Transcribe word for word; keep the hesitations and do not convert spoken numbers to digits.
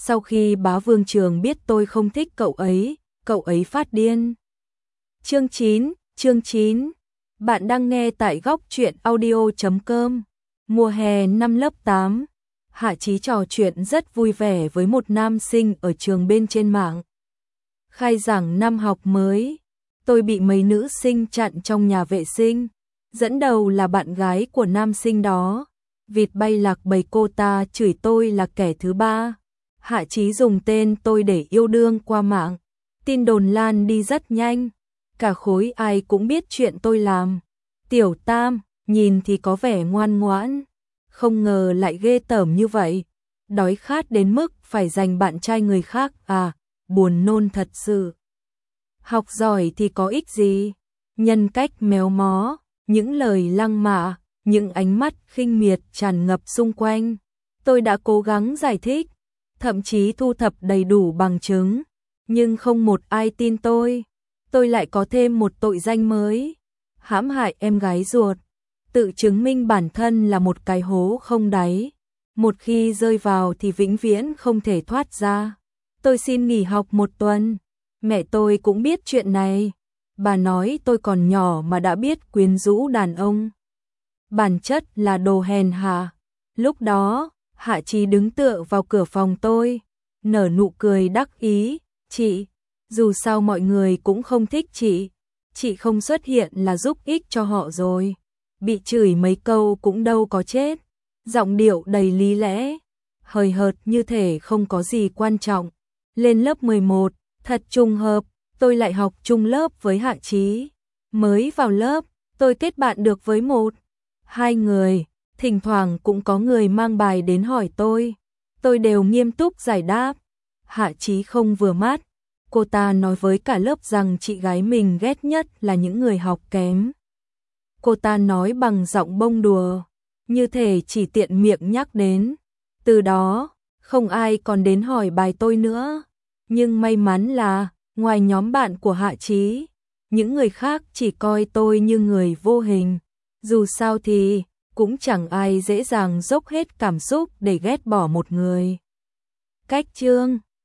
Sau khi bá Vương Trường biết tôi không thích cậu ấy, cậu ấy phát điên. Chương chín, chương chín. Bạn đang nghe tại góc truyện audio chấm com. Mùa hè năm lớp tám, Hạ Chí trò chuyện rất vui vẻ với một nam sinh ở trường bên trên mạng. Khai giảng năm học mới, tôi bị mấy nữ sinh chặn trong nhà vệ sinh. Dẫn đầu là bạn gái của nam sinh đó. Vịt bay lạc bầy, cô ta chửi tôi là kẻ thứ ba. Hạ Chí dùng tên tôi để yêu đương qua mạng. Tin đồn lan đi rất nhanh. Cả khối ai cũng biết chuyện tôi làm. Tiểu Tam, nhìn thì có vẻ ngoan ngoãn, không ngờ lại ghê tởm như vậy. Đói khát đến mức phải giành bạn trai người khác à, buồn nôn thật sự. Học giỏi thì có ích gì, nhân cách méo mó, những lời lăng mạ, những ánh mắt khinh miệt tràn ngập xung quanh. Tôi đã cố gắng giải thích, thậm chí thu thập đầy đủ bằng chứng, nhưng không một ai tin tôi. Tôi lại có thêm một tội danh mới, hãm hại em gái ruột, tự chứng minh bản thân là một cái hố không đáy. Một khi rơi vào thì vĩnh viễn không thể thoát ra. Tôi xin nghỉ học một tuần. Mẹ tôi cũng biết chuyện này. Bà nói tôi còn nhỏ mà đã biết quyến rũ đàn ông. Bản chất là đồ hèn hạ. Lúc đó, Hạ Chí đứng tựa vào cửa phòng tôi, nở nụ cười đắc ý. Chị, dù sao mọi người cũng không thích chị. Chị không xuất hiện là giúp ích cho họ rồi. Bị chửi mấy câu cũng đâu có chết. Giọng điệu đầy lý lẽ, hời hợt như thể không có gì quan trọng. Lên lớp mười một, thật trùng hợp, tôi lại học chung lớp với Hạ Chí. Mới vào lớp, tôi kết bạn được với một, hai người, thỉnh thoảng cũng có người mang bài đến hỏi tôi. Tôi đều nghiêm túc giải đáp. Hạ Chí không vừa mắt, cô ta nói với cả lớp rằng chị gái mình ghét nhất là những người học kém. Cô ta nói bằng giọng bông đùa, như thể chỉ tiện miệng nhắc đến. Từ đó, không ai còn đến hỏi bài tôi nữa. Nhưng may mắn là, ngoài nhóm bạn của Hạ Chí, những người khác chỉ coi tôi như người vô hình. Dù sao thì, cũng chẳng ai dễ dàng dốc hết cảm xúc để ghét bỏ một người. Cách chương